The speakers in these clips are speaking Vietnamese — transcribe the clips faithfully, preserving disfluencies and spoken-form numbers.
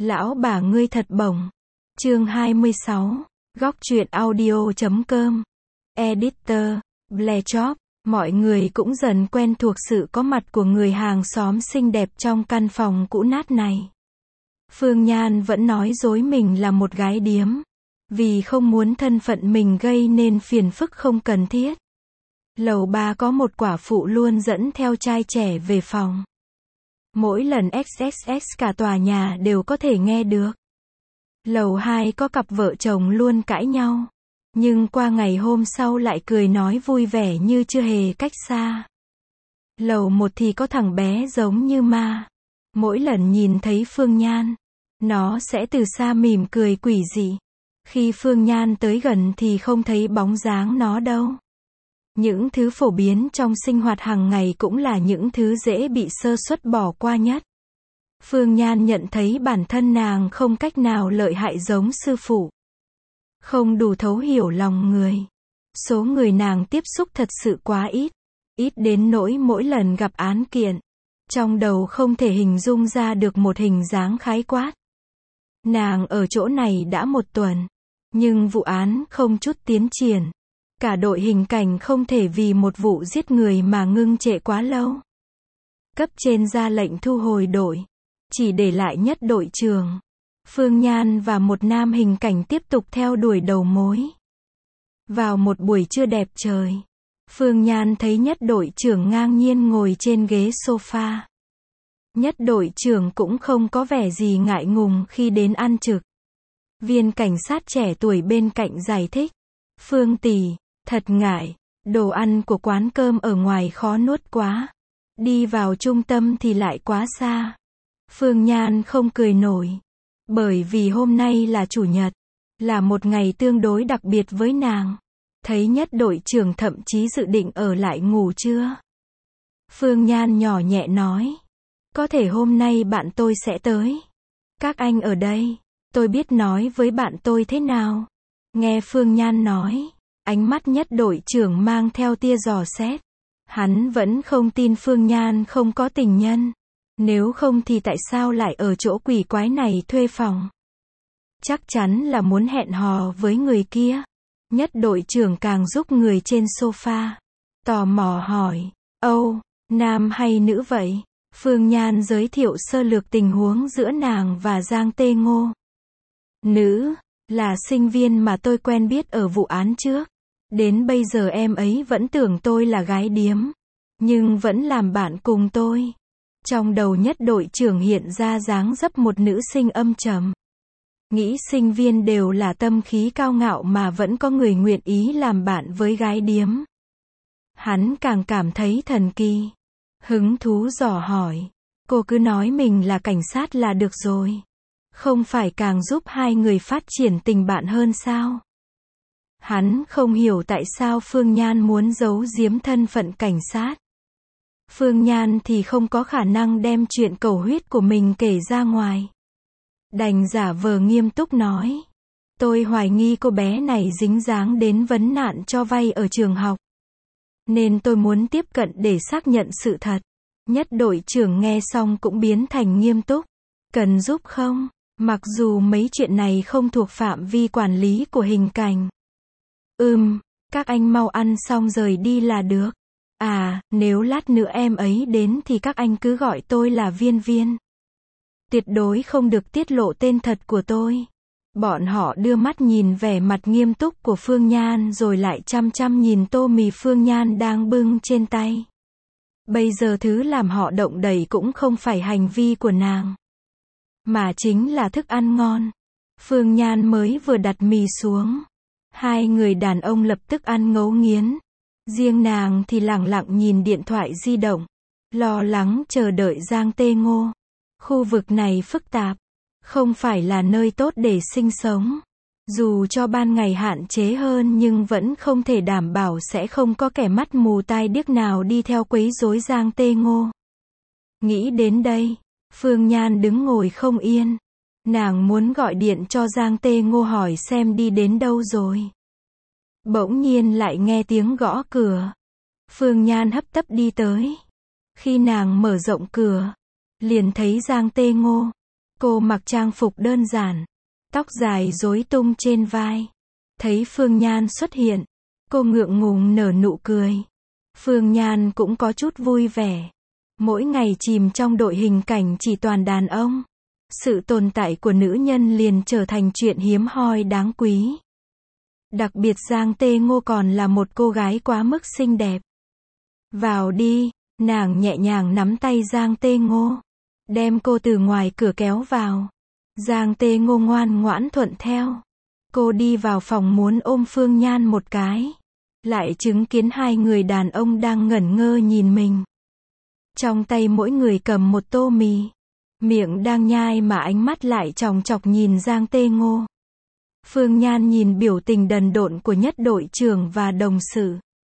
Lão bà ngươi thật bổng. Chương hai mươi sáu. Góc truyện audio chấm com. Editor, Blechop. Mọi người cũng dần quen thuộc sự có mặt của người hàng xóm xinh đẹp trong căn phòng cũ nát này. Phương Nhan vẫn nói dối mình là một gái điếm. Vì không muốn thân phận mình gây nên phiền phức không cần thiết. Lầu ba có một quả phụ luôn dẫn theo trai trẻ về phòng. Mỗi lần ích ích ích cả tòa nhà đều có thể nghe được. Lầu hai có cặp vợ chồng luôn cãi nhau. Nhưng qua ngày hôm sau lại cười nói vui vẻ như chưa hề cách xa. Lầu một thì có thằng bé giống như ma. Mỗi lần nhìn thấy Phương Nhan, nó sẽ từ xa mỉm cười quỷ dị. Khi Phương Nhan tới gần thì không thấy bóng dáng nó đâu. Những thứ phổ biến trong sinh hoạt hàng ngày cũng là những thứ dễ bị sơ suất bỏ qua nhất. Phương Nhan nhận thấy bản thân nàng không cách nào lợi hại giống sư phụ. Không đủ thấu hiểu lòng người. Số người nàng tiếp xúc thật sự quá ít. Ít đến nỗi mỗi lần gặp án kiện, trong đầu không thể hình dung ra được một hình dáng khái quát. Nàng ở chỗ này đã một tuần. Nhưng vụ án không chút tiến triển. Cả đội hình cảnh không thể vì một vụ giết người mà ngưng trệ quá lâu. Cấp trên ra lệnh thu hồi đội. Chỉ để lại nhất đội trưởng, Phương Nhan và một nam hình cảnh tiếp tục theo đuổi đầu mối. Vào một buổi trưa đẹp trời, Phương Nhan thấy nhất đội trưởng ngang nhiên ngồi trên ghế sofa. Nhất đội trưởng cũng không có vẻ gì ngại ngùng khi đến ăn trực. Viên cảnh sát trẻ tuổi bên cạnh giải thích. Phương tỷ, thật ngại, đồ ăn của quán cơm ở ngoài khó nuốt quá. Đi vào trung tâm thì lại quá xa. Phương Nhan không cười nổi. Bởi vì hôm nay là chủ nhật. Là một ngày tương đối đặc biệt với nàng. Thấy nhất đội trưởng thậm chí dự định ở lại ngủ trưa. Phương Nhan nhỏ nhẹ nói. Có thể hôm nay bạn tôi sẽ tới. Các anh ở đây. Tôi biết nói với bạn tôi thế nào. Nghe Phương Nhan nói. Ánh mắt nhất đội trưởng mang theo tia dò xét. Hắn vẫn không tin Phương Nhan không có tình nhân. Nếu không thì tại sao lại ở chỗ quỷ quái này thuê phòng? Chắc chắn là muốn hẹn hò với người kia. Nhất đội trưởng càng giúp người trên sofa. Tò mò hỏi. Âu, nam hay nữ vậy? Phương Nhan giới thiệu sơ lược tình huống giữa nàng và Giang Tê Ngô. Nữ, là sinh viên mà tôi quen biết ở vụ án trước. Đến bây giờ em ấy vẫn tưởng tôi là gái điếm. Nhưng vẫn làm bạn cùng tôi. Trong đầu nhất đội trưởng hiện ra dáng dấp một nữ sinh âm trầm. Nghĩ sinh viên đều là tâm khí cao ngạo mà vẫn có người nguyện ý làm bạn với gái điếm. Hắn càng cảm thấy thần kỳ. Hứng thú dò hỏi. Cô cứ nói mình là cảnh sát là được rồi. Không phải càng giúp hai người phát triển tình bạn hơn sao? Hắn không hiểu tại sao Phương Nhan muốn giấu giếm thân phận cảnh sát. Phương Nhan thì không có khả năng đem chuyện cầu huyết của mình kể ra ngoài. Đành giả vờ nghiêm túc nói. Tôi hoài nghi cô bé này dính dáng đến vấn nạn cho vay ở trường học. Nên tôi muốn tiếp cận để xác nhận sự thật. Nhất đội trưởng nghe xong cũng biến thành nghiêm túc. Cần giúp không? Mặc dù mấy chuyện này không thuộc phạm vi quản lý của hình cảnh. Ừm, các anh mau ăn xong rời đi là được. À, nếu lát nữa em ấy đến thì các anh cứ gọi tôi là Viên Viên. Tuyệt đối không được tiết lộ tên thật của tôi. Bọn họ đưa mắt nhìn vẻ mặt nghiêm túc của Phương Nhan rồi lại chăm chăm nhìn tô mì Phương Nhan đang bưng trên tay. Bây giờ thứ làm họ động đậy cũng không phải hành vi của nàng, mà chính là thức ăn ngon. Phương Nhan mới vừa đặt mì xuống. Hai người đàn ông lập tức ăn ngấu nghiến. Riêng nàng thì lẳng lặng nhìn điện thoại di động. Lo lắng chờ đợi Giang Tê Ngô. Khu vực này phức tạp. Không phải là nơi tốt để sinh sống. Dù cho ban ngày hạn chế hơn nhưng vẫn không thể đảm bảo sẽ không có kẻ mắt mù tai điếc nào đi theo quấy rối Giang Tê Ngô. Nghĩ đến đây, Phương Nhan đứng ngồi không yên. Nàng muốn gọi điện cho Giang Tê Ngô hỏi xem đi đến đâu rồi. Bỗng nhiên lại nghe tiếng gõ cửa. Phương Nhan hấp tấp đi tới. Khi nàng mở rộng cửa, liền thấy Giang Tê Ngô. Cô mặc trang phục đơn giản, tóc dài rối tung trên vai. Thấy Phương Nhan xuất hiện, cô ngượng ngùng nở nụ cười. Phương Nhan cũng có chút vui vẻ. Mỗi ngày chìm trong đội hình cảnh chỉ toàn đàn ông, sự tồn tại của nữ nhân liền trở thành chuyện hiếm hoi đáng quý. Đặc biệt Giang Tê Ngô còn là một cô gái quá mức xinh đẹp. Vào đi, nàng nhẹ nhàng nắm tay Giang Tê Ngô, đem cô từ ngoài cửa kéo vào. Giang Tê Ngô ngoan ngoãn thuận theo. Cô đi vào phòng muốn ôm Phương Nhan một cái, lại chứng kiến hai người đàn ông đang ngẩn ngơ nhìn mình. Trong tay mỗi người cầm một tô mì, miệng đang nhai mà ánh mắt lại chòng chọc nhìn Giang Tê Ngô. Phương Nhan nhìn biểu tình đần độn của nhất đội trưởng và đồng sự,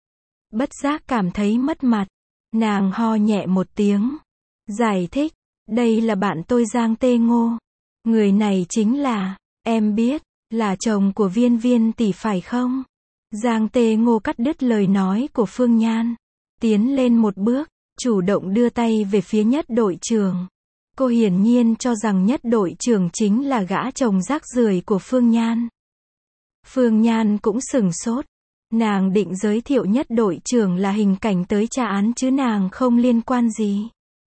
bất giác cảm thấy mất mặt. Nàng ho nhẹ một tiếng, giải thích, đây là bạn tôi Giang Tê Ngô. Người này chính là, em biết, là chồng của Viên Viên tỷ phải không? Giang Tê Ngô cắt đứt lời nói của Phương Nhan, tiến lên một bước, chủ động đưa tay về phía nhất đội trưởng. Cô hiển nhiên cho rằng nhất đội trưởng chính là gã chồng rác rưởi của Phương Nhan. Phương Nhan cũng sửng sốt. Nàng định giới thiệu nhất đội trưởng là hình cảnh tới tra án chứ nàng không liên quan gì.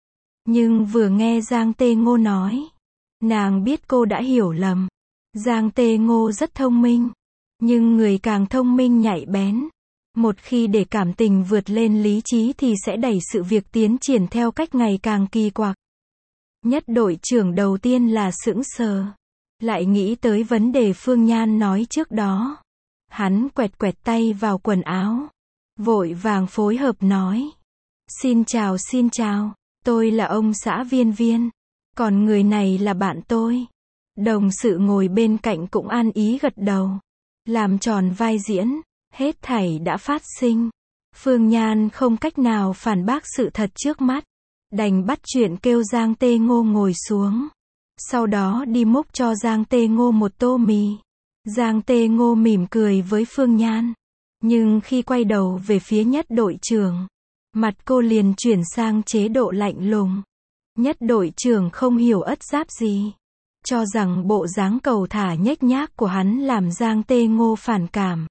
Nhưng vừa nghe Giang Tê Ngô nói, nàng biết cô đã hiểu lầm. Giang Tê Ngô rất thông minh, nhưng người càng thông minh nhạy bén. Một khi để cảm tình vượt lên lý trí thì sẽ đẩy sự việc tiến triển theo cách ngày càng kỳ quặc. Nhất đội trưởng đầu tiên là sững sờ, lại nghĩ tới vấn đề Phương Nhan nói trước đó. Hắn quẹt quẹt tay vào quần áo, vội vàng phối hợp nói. Xin chào xin chào, tôi là ông xã Viên Viên, còn người này là bạn tôi. Đồng sự ngồi bên cạnh cũng an ý gật đầu, làm tròn vai diễn. Hết thảy đã phát sinh. Phương Nhan không cách nào phản bác sự thật trước mắt, đành bắt chuyện kêu Giang Tê Ngô ngồi xuống. Sau đó đi múc cho Giang Tê Ngô một tô mì. Giang Tê Ngô mỉm cười với Phương Nhan, nhưng khi quay đầu về phía nhất đội trưởng, mặt cô liền chuyển sang chế độ lạnh lùng. Nhất đội trưởng không hiểu ất giáp gì, cho rằng bộ dáng cầu thả nhếch nhác của hắn làm Giang Tê Ngô phản cảm.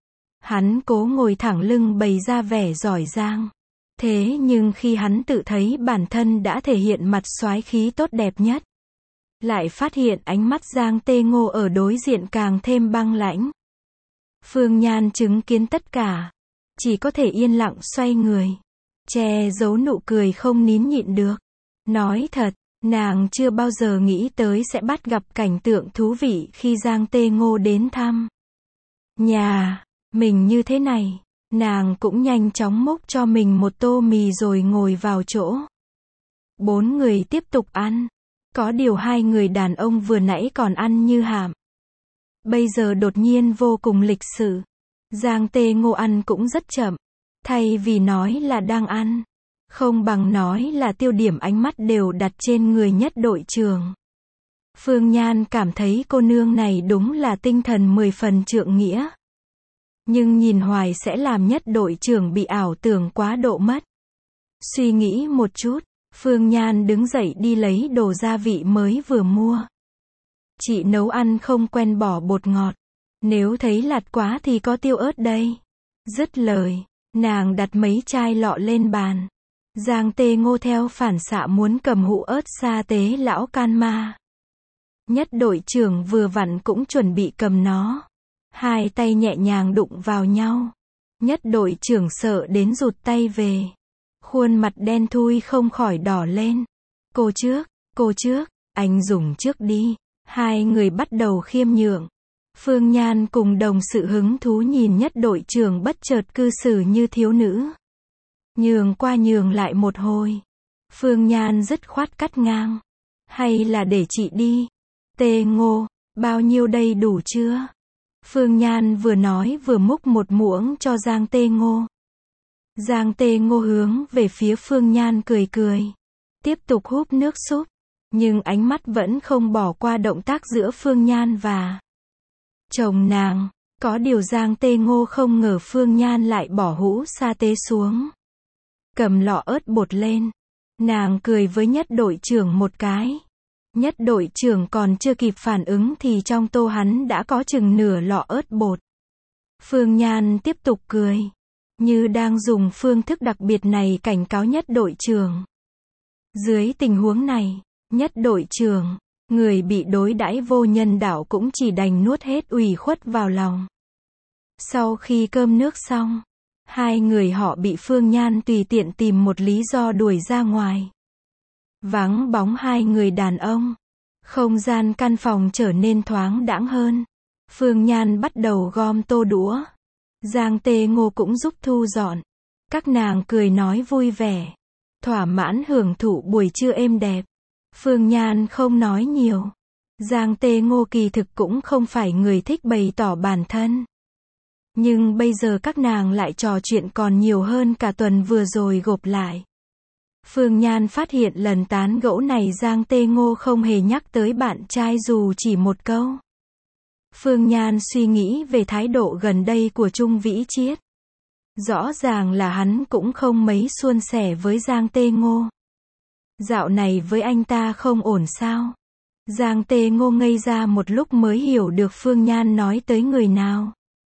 Hắn cố ngồi thẳng lưng bày ra vẻ giỏi giang. Thế nhưng khi hắn tự thấy bản thân đã thể hiện mặt soái khí tốt đẹp nhất, lại phát hiện ánh mắt Giang Tê Ngô ở đối diện càng thêm băng lãnh. Phương Nhan chứng kiến tất cả, chỉ có thể yên lặng xoay người, che giấu nụ cười không nín nhịn được. Nói thật, nàng chưa bao giờ nghĩ tới sẽ bắt gặp cảnh tượng thú vị khi Giang Tê Ngô đến thăm nhà mình như thế này. Nàng cũng nhanh chóng múc cho mình một tô mì rồi ngồi vào chỗ. Bốn người tiếp tục ăn. Có điều hai người đàn ông vừa nãy còn ăn như hạm, bây giờ đột nhiên vô cùng lịch sự. Giang Tê Ngô ăn cũng rất chậm. Thay vì nói là đang ăn, không bằng nói là tiêu điểm ánh mắt đều đặt trên người nhất đội trưởng. Phương Nhan cảm thấy cô nương này đúng là tinh thần mười phần trượng nghĩa. Nhưng nhìn hoài sẽ làm nhất đội trưởng bị ảo tưởng quá độ mất. Suy nghĩ một chút, Phương Nhan đứng dậy đi lấy đồ gia vị mới vừa mua. Chị nấu ăn không quen bỏ bột ngọt, nếu thấy lạt quá thì có tiêu ớt đây. Dứt lời, nàng đặt mấy chai lọ lên bàn. Giang Tê Ngô theo phản xạ muốn cầm hũ ớt sa tế lão can ma. Nhất đội trưởng vừa vặn cũng chuẩn bị cầm nó. Hai tay nhẹ nhàng đụng vào nhau. Nhất đội trưởng sợ đến rụt tay về. Khuôn mặt đen thui không khỏi đỏ lên. Cô trước, cô trước, anh dùng trước đi. Hai người bắt đầu khiêm nhượng. Phương Nhan cùng đồng sự hứng thú nhìn nhất đội trưởng bất chợt cư xử như thiếu nữ. Nhường qua nhường lại một hồi. Phương Nhan dứt khoát cắt ngang. Hay là để chị đi. Tê Ngô, bao nhiêu đây đủ chưa? Phương Nhan vừa nói vừa múc một muỗng cho Giang Tê Ngô. Giang Tê Ngô hướng về phía Phương Nhan cười cười. Tiếp tục húp nước súp. Nhưng ánh mắt vẫn không bỏ qua động tác giữa Phương Nhan và chồng nàng. Có điều Giang Tê Ngô không ngờ Phương Nhan lại bỏ hũ sa tế xuống. Cầm lọ ớt bột lên. Nàng cười với nhất đội trưởng một cái. Nhất đội trưởng còn chưa kịp phản ứng thì trong tô hắn đã có chừng nửa lọ ớt bột. Phương Nhan tiếp tục cười, như đang dùng phương thức đặc biệt này cảnh cáo nhất đội trưởng. Dưới tình huống này, nhất đội trưởng, người bị đối đãi vô nhân đạo cũng chỉ đành nuốt hết ủy khuất vào lòng. Sau khi cơm nước xong, hai người họ bị Phương Nhan tùy tiện tìm một lý do đuổi ra ngoài. Vắng bóng hai người đàn ông, không gian căn phòng trở nên thoáng đãng hơn. Phương Nhan bắt đầu gom tô đũa. Giang Tê Ngô cũng giúp thu dọn. Các nàng cười nói vui vẻ, thỏa mãn hưởng thụ buổi trưa êm đẹp. Phương Nhan không nói nhiều. Giang Tê Ngô kỳ thực cũng không phải người thích bày tỏ bản thân. Nhưng bây giờ các nàng lại trò chuyện còn nhiều hơn cả tuần vừa rồi gộp lại. Phương Nhan phát hiện lần tán gẫu này Giang Tê Ngô không hề nhắc tới bạn trai dù chỉ một câu. Phương Nhan suy nghĩ về thái độ gần đây của Trung Vĩ Chiết. Rõ ràng là hắn cũng không mấy suôn sẻ với Giang Tê Ngô. Dạo này với anh ta không ổn sao? Giang Tê Ngô ngây ra một lúc mới hiểu được Phương Nhan nói tới người nào.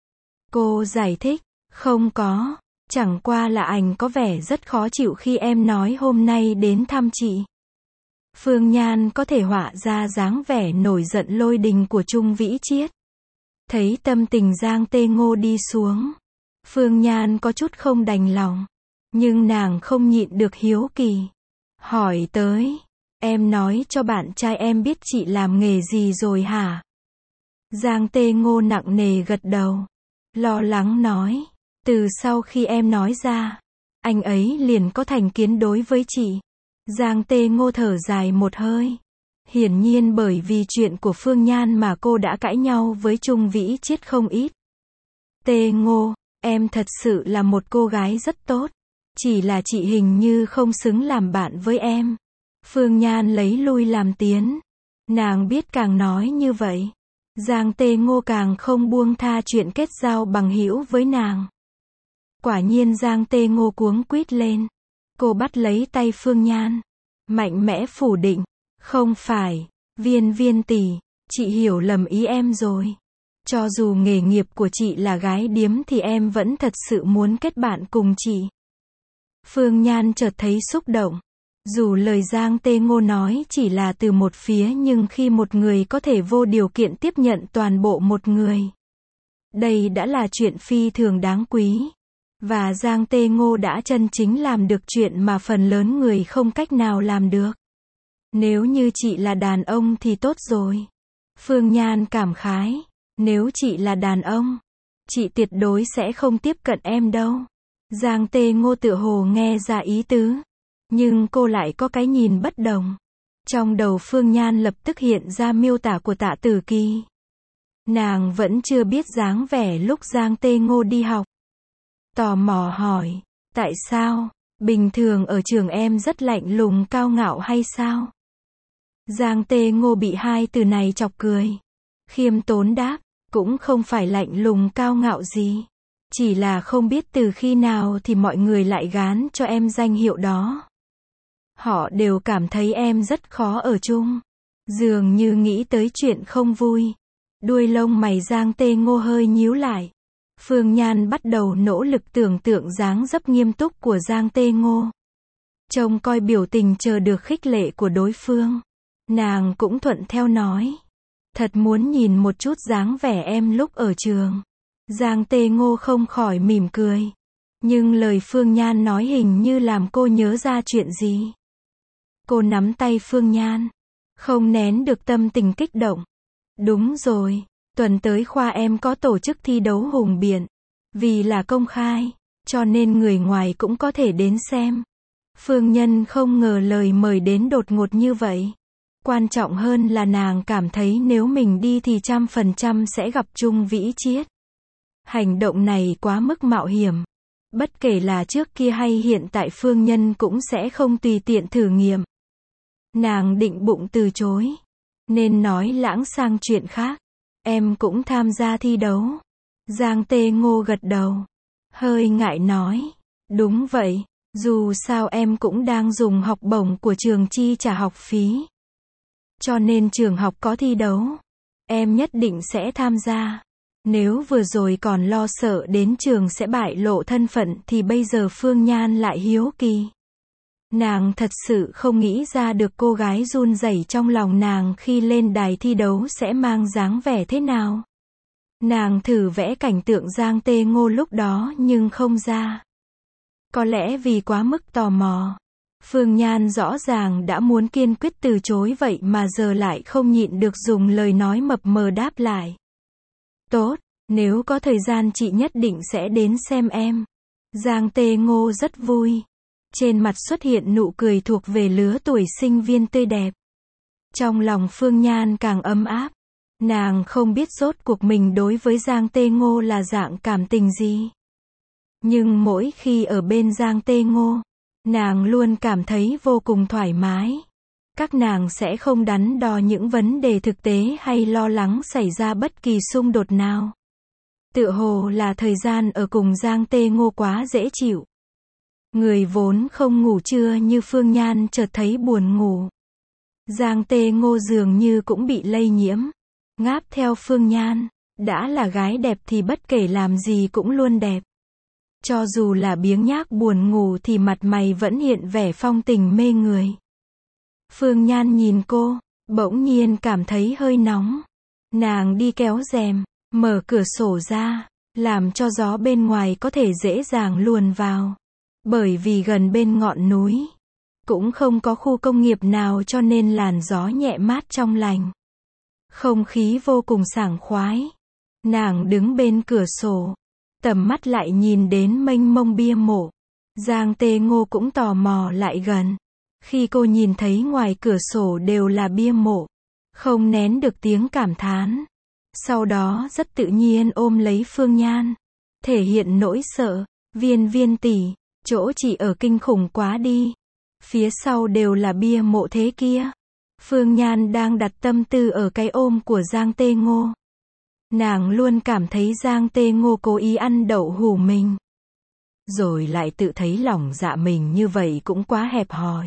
Cô giải thích, không có, chẳng qua là anh có vẻ rất khó chịu khi em nói hôm nay đến thăm chị. Phương Nhan có thể họa ra dáng vẻ nổi giận lôi đình của Trung Vĩ Chiết. Thấy tâm tình Giang Tê Ngô đi xuống, Phương Nhan có chút không đành lòng, nhưng nàng không nhịn được hiếu kỳ. Hỏi tới, em nói cho bạn trai em biết chị làm nghề gì rồi hả? Giang Tê Ngô nặng nề gật đầu, lo lắng nói, từ sau khi em nói ra, anh ấy liền có thành kiến đối với chị. Giang Tê Ngô thở dài một hơi. Hiển nhiên bởi vì chuyện của Phương Nhan mà cô đã cãi nhau với Trung Vĩ Chiết không ít. Tê Ngô, em thật sự là một cô gái rất tốt. Chỉ là chị hình như không xứng làm bạn với em. Phương Nhan lấy lui làm tiến. Nàng biết càng nói như vậy, Giang Tê Ngô càng không buông tha chuyện kết giao bằng hữu với nàng. Quả nhiên Giang Tê Ngô cuống quýt lên. Cô bắt lấy tay Phương Nhan, mạnh mẽ phủ định. Không phải, Viên Viên tỷ, chị hiểu lầm ý em rồi. Cho dù nghề nghiệp của chị là gái điếm thì em vẫn thật sự muốn kết bạn cùng chị. Phương Nhan chợt thấy xúc động. Dù lời Giang Tê Ngô nói chỉ là từ một phía nhưng khi một người có thể vô điều kiện tiếp nhận toàn bộ một người, đây đã là chuyện phi thường đáng quý. Và Giang Tê Ngô đã chân chính làm được chuyện mà phần lớn người không cách nào làm được. Nếu như chị là đàn ông thì tốt rồi. Phương Nhan cảm khái. Nếu chị là đàn ông, chị tuyệt đối sẽ không tiếp cận em đâu. Giang Tê Ngô tựa hồ nghe ra ý tứ. Nhưng cô lại có cái nhìn bất đồng. Trong đầu Phương Nhan lập tức hiện ra miêu tả của Tạ Tử Kỳ. Nàng vẫn chưa biết dáng vẻ lúc Giang Tê Ngô đi học. Tò mò hỏi, tại sao, bình thường ở trường em rất lạnh lùng cao ngạo hay sao? Giang Tê Ngô bị hai từ này chọc cười. Khiêm tốn đáp, cũng không phải lạnh lùng cao ngạo gì. Chỉ là không biết từ khi nào thì mọi người lại gán cho em danh hiệu đó. Họ đều cảm thấy em rất khó ở chung. Dường như nghĩ tới chuyện không vui. Đuôi lông mày Giang Tê Ngô hơi nhíu lại. Phương Nhan bắt đầu nỗ lực tưởng tượng dáng dấp nghiêm túc của Giang Tê Ngô. Trông coi biểu tình chờ được khích lệ của đối phương. Nàng cũng thuận theo nói. Thật muốn nhìn một chút dáng vẻ em lúc ở trường. Giang Tê Ngô không khỏi mỉm cười. Nhưng lời Phương Nhan nói hình như làm cô nhớ ra chuyện gì. Cô nắm tay Phương Nhan, không nén được tâm tình kích động. Đúng rồi, tuần tới khoa em có tổ chức thi đấu hùng biện. Vì là công khai, cho nên người ngoài cũng có thể đến xem. Phương Nhân không ngờ lời mời đến đột ngột như vậy. Quan trọng hơn là nàng cảm thấy nếu mình đi thì trăm phần trăm sẽ gặp Trung Vĩ Chiết. Hành động này quá mức mạo hiểm. Bất kể là trước kia hay hiện tại Phương Nhân cũng sẽ không tùy tiện thử nghiệm. Nàng định bụng từ chối. Nên nói lãng sang chuyện khác. Em cũng tham gia thi đấu. Giang Tê Ngô gật đầu. Hơi ngại nói. Đúng vậy, dù sao em cũng đang dùng học bổng của trường chi trả học phí. Cho nên trường học có thi đấu, em nhất định sẽ tham gia. Nếu vừa rồi còn lo sợ đến trường sẽ bại lộ thân phận thì bây giờ Phương Nhan lại hiếu kỳ. Nàng thật sự không nghĩ ra được cô gái run rẩy trong lòng nàng khi lên đài thi đấu sẽ mang dáng vẻ thế nào. Nàng thử vẽ cảnh tượng Giang Tê Ngô lúc đó nhưng không ra. Có lẽ vì quá mức tò mò. Phương Nhan rõ ràng đã muốn kiên quyết từ chối vậy mà giờ lại không nhịn được dùng lời nói mập mờ đáp lại. Tốt, nếu có thời gian chị nhất định sẽ đến xem em. Giang Tê Ngô rất vui. Trên mặt xuất hiện nụ cười thuộc về lứa tuổi sinh viên tươi đẹp. Trong lòng Phương Nhan càng ấm áp. Nàng không biết rốt cuộc mình đối với Giang Tê Ngô là dạng cảm tình gì. Nhưng mỗi khi ở bên Giang Tê Ngô, nàng luôn cảm thấy vô cùng thoải mái. Các nàng sẽ không đắn đo những vấn đề thực tế hay lo lắng xảy ra bất kỳ xung đột nào. Tựa hồ là thời gian ở cùng Giang Tê Ngô quá dễ chịu. Người vốn không ngủ trưa như Phương Nhan chợt thấy buồn ngủ. Giang Tê Ngô dường như cũng bị lây nhiễm. Ngáp theo Phương Nhan, đã là gái đẹp thì bất kể làm gì cũng luôn đẹp. Cho dù là biếng nhác buồn ngủ thì mặt mày vẫn hiện vẻ phong tình mê người. Phương Nhan nhìn cô, bỗng nhiên cảm thấy hơi nóng. Nàng đi kéo rèm, mở cửa sổ ra, làm cho gió bên ngoài có thể dễ dàng luồn vào. Bởi vì gần bên ngọn núi, cũng không có khu công nghiệp nào cho nên làn gió nhẹ mát trong lành. Không khí vô cùng sảng khoái. Nàng đứng bên cửa sổ, tầm mắt lại nhìn đến mênh mông bia mộ. Giang Tê Ngô cũng tò mò lại gần. Khi cô nhìn thấy ngoài cửa sổ đều là bia mộ, không nén được tiếng cảm thán. Sau đó rất tự nhiên ôm lấy Phương Nhan, thể hiện nỗi sợ. Viên Viên tỷ, chỗ chị ở kinh khủng quá đi. Phía sau đều là bia mộ thế kia. Phương Nhan đang đặt tâm tư ở cái ôm của Giang Tê Ngô. Nàng luôn cảm thấy Giang Tê Ngô cố ý ăn đậu hủ mình. Rồi lại tự thấy lòng dạ mình như vậy cũng quá hẹp hòi.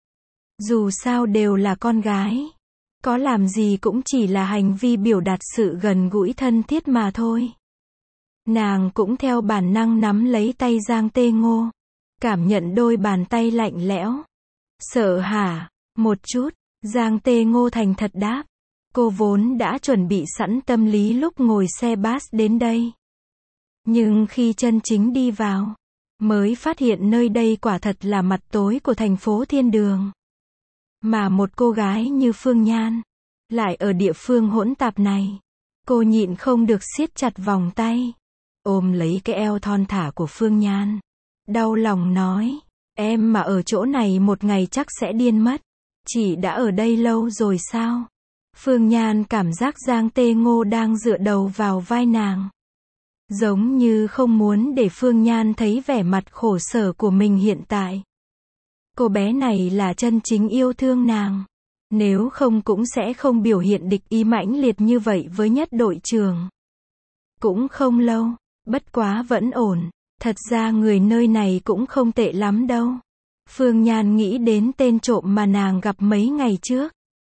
Dù sao đều là con gái. Có làm gì cũng chỉ là hành vi biểu đạt sự gần gũi thân thiết mà thôi. Nàng cũng theo bản năng nắm lấy tay Giang Tê Ngô. Cảm nhận đôi bàn tay lạnh lẽo. Sợ hả? Một chút. Giang Tê Ngô thành thật đáp. Cô vốn đã chuẩn bị sẵn tâm lý lúc ngồi xe bus đến đây. Nhưng khi chân chính đi vào, mới phát hiện nơi đây quả thật là mặt tối của thành phố thiên đường. Mà một cô gái như Phương Nhan, lại ở địa phương hỗn tạp này. Cô nhịn không được siết chặt vòng tay, ôm lấy cái eo thon thả của Phương Nhan. Đau lòng nói, em mà ở chỗ này một ngày chắc sẽ điên mất. Chị đã ở đây lâu rồi sao? Phương Nhan cảm giác Giang Tê Ngô đang dựa đầu vào vai nàng. Giống như không muốn để Phương Nhan thấy vẻ mặt khổ sở của mình hiện tại. Cô bé này là chân chính yêu thương nàng. Nếu không cũng sẽ không biểu hiện địch ý mãnh liệt như vậy với nhất đội trưởng. Cũng không lâu, bất quá vẫn ổn. Thật ra người nơi này cũng không tệ lắm đâu. Phương Nhan nghĩ đến tên trộm mà nàng gặp mấy ngày trước.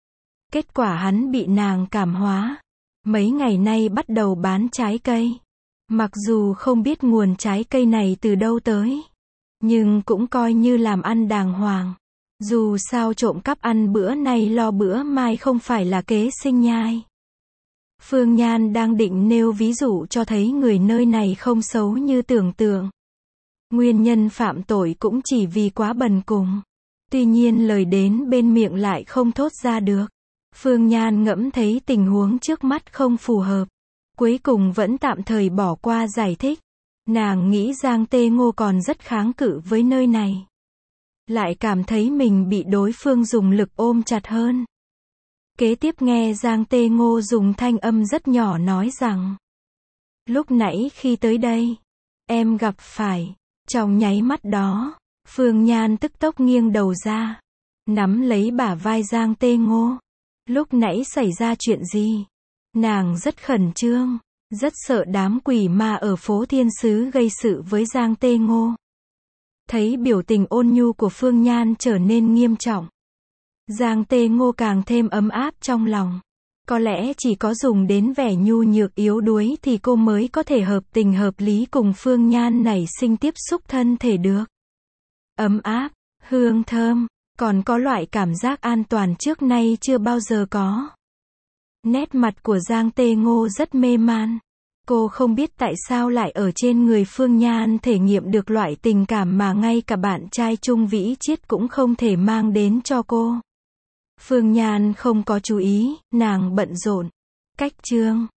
Kết quả hắn bị nàng cảm hóa. Mấy ngày nay bắt đầu bán trái cây. Mặc dù không biết nguồn trái cây này từ đâu tới, nhưng cũng coi như làm ăn đàng hoàng. Dù sao trộm cắp ăn bữa nay lo bữa mai không phải là kế sinh nhai. Phương Nhan đang định nêu ví dụ cho thấy người nơi này không xấu như tưởng tượng. Nguyên nhân phạm tội cũng chỉ vì quá bần cùng. Tuy nhiên lời đến bên miệng lại không thốt ra được. Phương Nhan ngẫm thấy tình huống trước mắt không phù hợp. Cuối cùng vẫn tạm thời bỏ qua giải thích. Nàng nghĩ Giang Tê Ngô còn rất kháng cự với nơi này. Lại cảm thấy mình bị đối phương dùng lực ôm chặt hơn. Kế tiếp nghe Giang Tê Ngô dùng thanh âm rất nhỏ nói rằng, lúc nãy khi tới đây, em gặp phải. Trong nháy mắt đó, Phương Nhan tức tốc nghiêng đầu ra, nắm lấy bả vai Giang Tê Ngô. Lúc nãy xảy ra chuyện gì? Nàng rất khẩn trương, rất sợ đám quỷ ma ở phố Thiên Sứ gây sự với Giang Tê Ngô. Thấy biểu tình ôn nhu của Phương Nhan trở nên nghiêm trọng, Giang Tê Ngô càng thêm ấm áp trong lòng. Có lẽ chỉ có dùng đến vẻ nhu nhược yếu đuối thì cô mới có thể hợp tình hợp lý cùng Phương Nhan nảy sinh tiếp xúc thân thể được. Ấm áp, hương thơm, còn có loại cảm giác an toàn trước nay chưa bao giờ có. Nét mặt của Giang Tê Ngô rất mê man. Cô không biết tại sao lại ở trên người Phương Nhan thể nghiệm được loại tình cảm mà ngay cả bạn trai Trung Vĩ Chiết cũng không thể mang đến cho cô. Phương Nhan không có chú ý, nàng bận rộn. Cách chương